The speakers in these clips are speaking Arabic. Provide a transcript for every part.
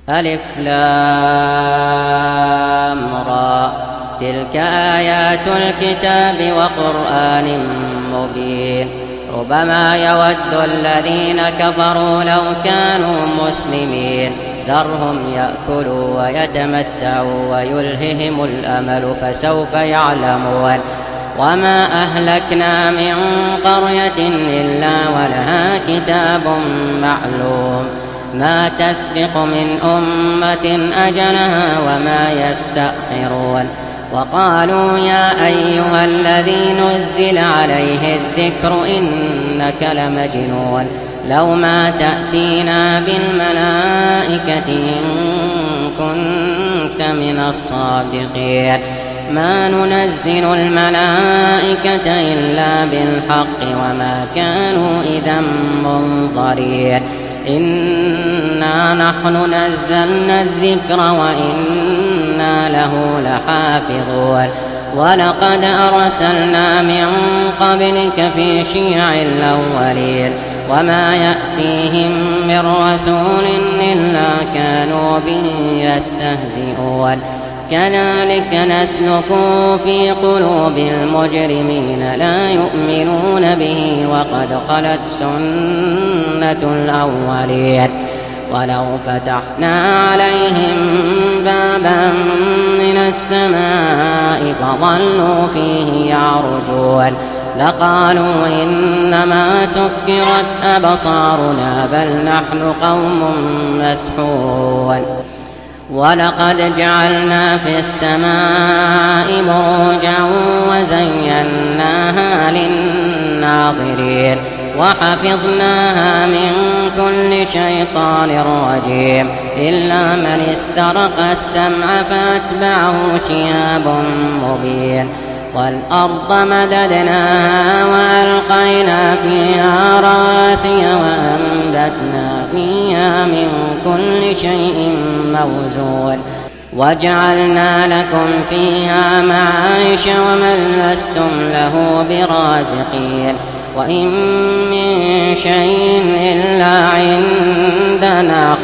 ألف لام را، تلك آيات الكتاب وقرآن مبين. ربما يود الذين كفروا لو كانوا مسلمين، ذرهم يأكلوا ويتمتعوا ويلههم الأمل فسوف يعلمون. وما أهلكنا من قرية إلا ولها كتاب معلوم، ما تسبق من أمة أجلها وما يستأخرون. وقالوا يا أيها الذي نزل عليه الذكر إنك لمجنون، لو ما تأتينا بالملائكة إن كنت من الصادقين. ما ننزل الملائكة إلا بالحق وما كانوا إذا منظرين. إنا نحن نزلنا الذكر وإنا له لحافظون. ولقد أرسلنا من قبلك في شيع الأولين، وما يأتيهم من رسول إلا كانوا به يستهزئون. كذلك نسلكه في قلوب المجرمين، لا يؤمنون به وقد خلت سنة الأولين. ولو فتحنا عليهم بابا من السماء فظلوا فيه يعرجون لقالوا إنما سكرت أبصارنا بل نحن قوم مسحورون. ولقد جعلنا في السماء بروجا وزيناها للناظرين وحفظناها من كل شيطان رجيم إلا من استرق السمع فأتبعه شهاب مبين. والأرض مددناها وألقينا فيها رواسي وأنبتنا فيها من كل شيء موزون وجعلنا لكم فيها معايش ومن لستم له برازقين. وإن من شيء إلا عندنا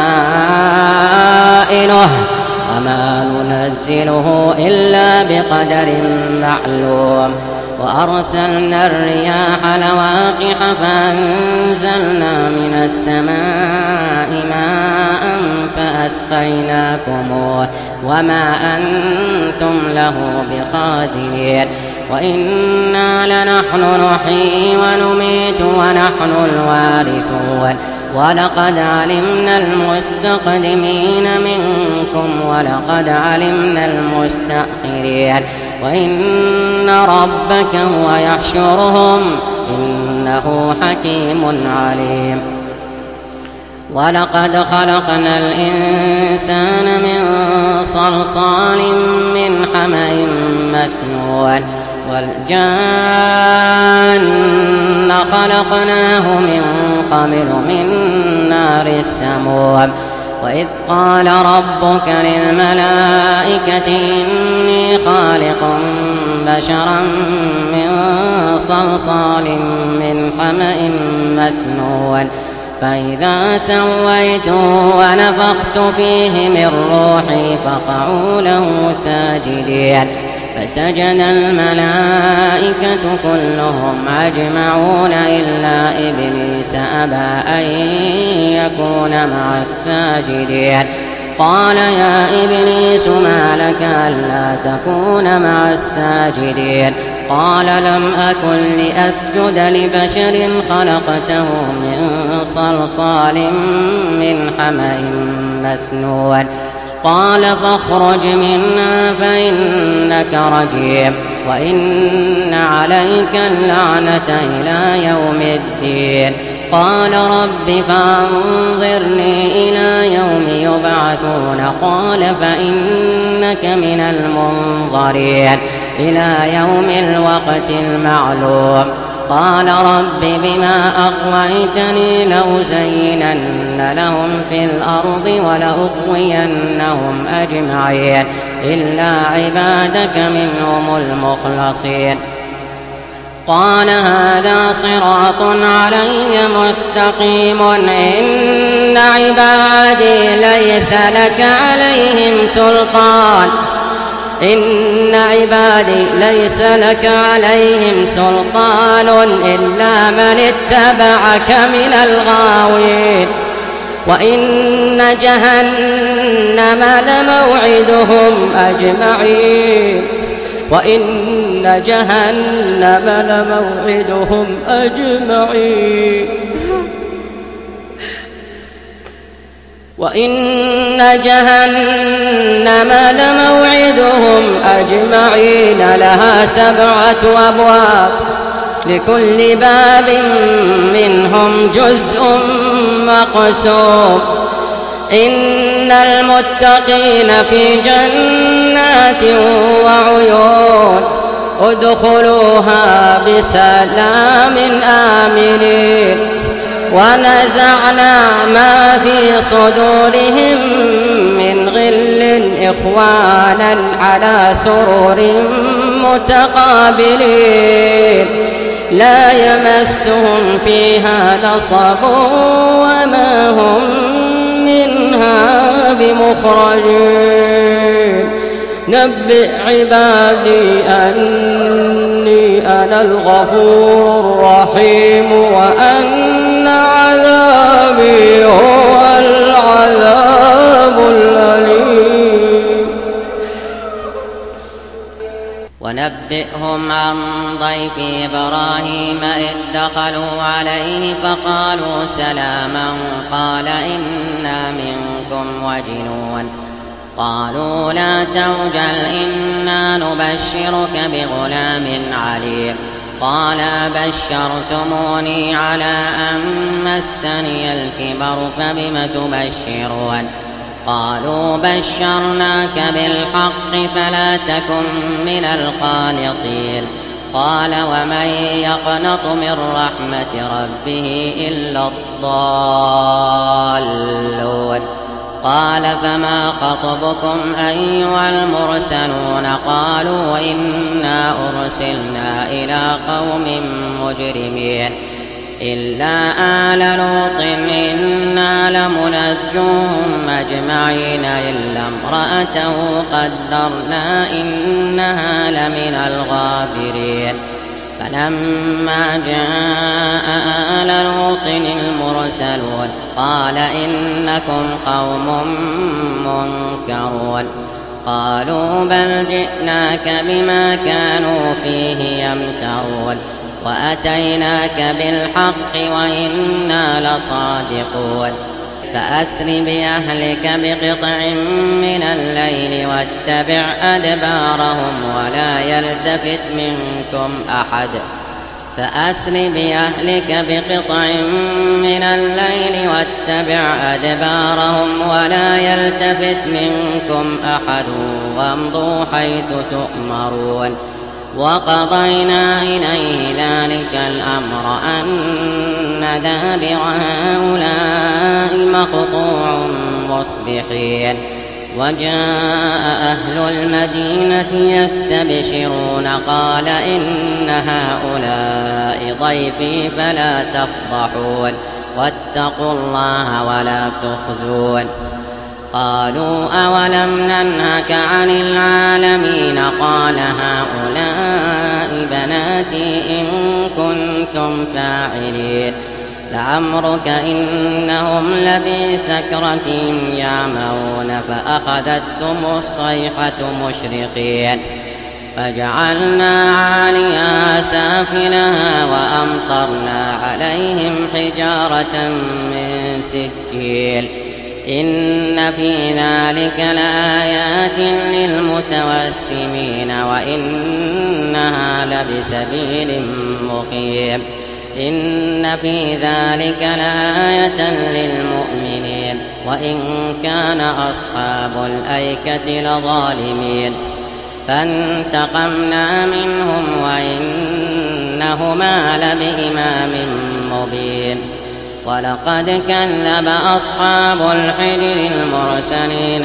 خزائنه وما ننزله إلا بقدر معلوم. وأرسلنا الرياح لواقح فأنزلنا من السماء ماء فأسقيناكموه وما أنتم له بخازنين. وإنا لنحن نحيي ونميت ونحن الوارثون. ولقد علمنا المستقدمين منكم ولقد علمنا المستأخرين. وإن ربك هو يحشرهم إنه حكيم عليم. ولقد خلقنا الإنسان من صلصال من حمأ مسنون والجان خلقناه من قبل من نار السموم. وإذ قال ربك للملائكة إني خالق بشرا من صلصال من حمأ مسنون فإذا سويته ونفخت فيه من روحي فقعوا له ساجدين. فسجد الملائكة كلهم أجمعون إلا إبليس أبى أن يكون مع الساجدين. قال يا إبليس ما لك ألا تكون مع الساجدين؟ قال لم أكن لأسجد لبشر خلقته من صلصال من حمأ مسنون. قال فاخرج منها فإنك رجيم وإن عليك اللعنة إلى يوم الدين. قال رب فأنظرني إلى يوم يبعثون. قال فإنك من المنظرين إلى يوم الوقت المعلوم. قال رب بما أغويتني لأزينن لهم في الأرض ولأغوينهم أجمعين إلا عبادك منهم المخلصين. قال هذا صراط علي مستقيم إن عبادي ليس لك عليهم سلطان إلا من اتبعك من الغاوين وإن جهنم لموعدهم أجمعين لها 7 أبواب لكل باب منهم جزء مقسوم إن المتقين في جنات وعيون ادخلوها بسلام آمنين ونزعنا ما في صدورهم من غل إخوانا على سرر متقابلين لا يمسهم فيها نصب وما هم منها بمخرجين نبئ عبادي أني أنا الغفور الرحيم وأن عذابي هو العذاب الأليم ونبئهم عن ضيف إبراهيم إذ دخلوا عليه فقالوا سلاما قال إنا منكم وجنون قالوا لا توجل إنا نبشرك بغلام عليم قال بشرتموني على أن مسني الكبر فبم تبشرون قالوا بشرناك بالحق فلا تكن من القانطين قال ومن يقنط من رحمة ربه إلا الضالون قال فما خطبكم أيها المرسلون قالوا إنا أرسلنا إلى قوم مجرمين إلا آل لوط إنا لمنجوهم أجمعين إلا امرأته قدرنا إنها لمن الغابرين فلما جاء آل لوط المرسلون قال إنكم قوم منكرون قالوا بل جئناك بما كانوا فيه يمترون وأتيناك بالحق وإنا لصادقون فأسر بأهلك بقطع من الليل واتبع أدبارهم ولا يلتفت منكم أحد فأسر بأهلك بقطع من الليل واتبع أدبارهم ولا يلتفت منكم أحد وامضوا حيث تؤمرون وقضينا إليه ذلك الأمر أن دابر هؤلاء مقطوع مصبحين وجاء أهل المدينة يستبشرون قال إن هؤلاء ضيفي فلا تفضحون واتقوا الله ولا تخزون قالوا أولم ننهك عن العالمين قال هؤلاء بناتي إن كنتم فاعلين لعمرك إنهم لفي سكرتهم يعمهون فأخذتهم الصيحة مشرقين فجعلنا عاليها سافلها وأمطرنا عليهم حجارة من سجيل إن في ذلك لآيات للمتوسمين وإنها لبسبيل مقيم إن في ذلك لآية للمؤمنين وإن كان أصحاب الأيكة لظالمين فانتقمنا منهم وإنهما لبإمام مبين ولقد كذب أصحاب الحجر المرسلين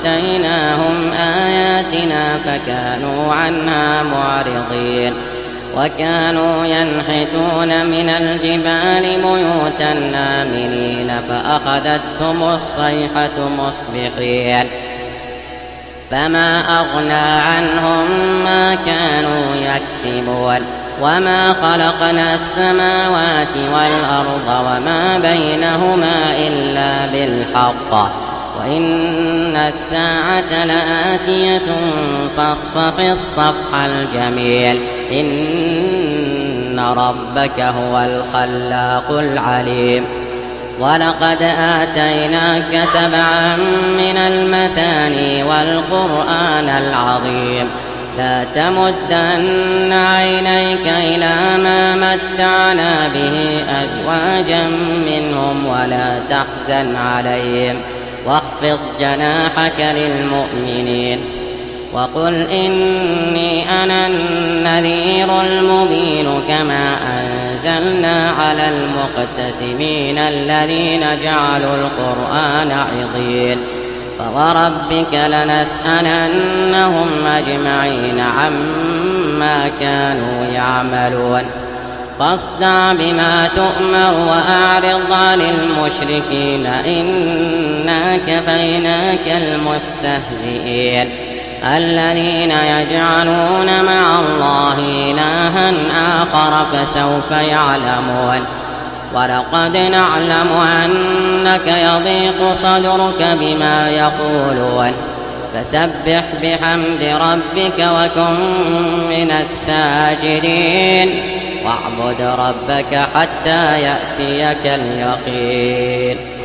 وآتيناهم آياتنا فكانوا عنها معرضين وكانوا ينحتون من الجبال بيوتا آمنين فأخذتهم الصيحة مصبحين فما أغنى عنهم ما كانوا يكسبون وما خلقنا السماوات والأرض وما بينهما إلا بالحق وإن الساعة لآتية فاصفح الصفح الجميل إن ربك هو الخلاق العليم ولقد آتيناك 7 من المثاني والقرآن العظيم لا تمدن عينيك إلى ما متعنا به أزواجا منهم ولا تحزن عليهم واخفض جناحك للمؤمنين وقل إني أنا النذير المبين كما أنزلنا على المقتسمين الذين جعلوا القرآن عضين فوربك لنسألنهم أجمعين عما كانوا يعملون فاصدع بما تؤمر وأعرض عن المشركين إنا كفيناك المستهزئين الذين يجعلون مع الله إلها آخر فسوف يعلمون ولقد نعلم أنك يضيق صدرك بما يقولون فسبح بحمد ربك وكن من الساجدين واعبد ربك حتى يأتيك اليقين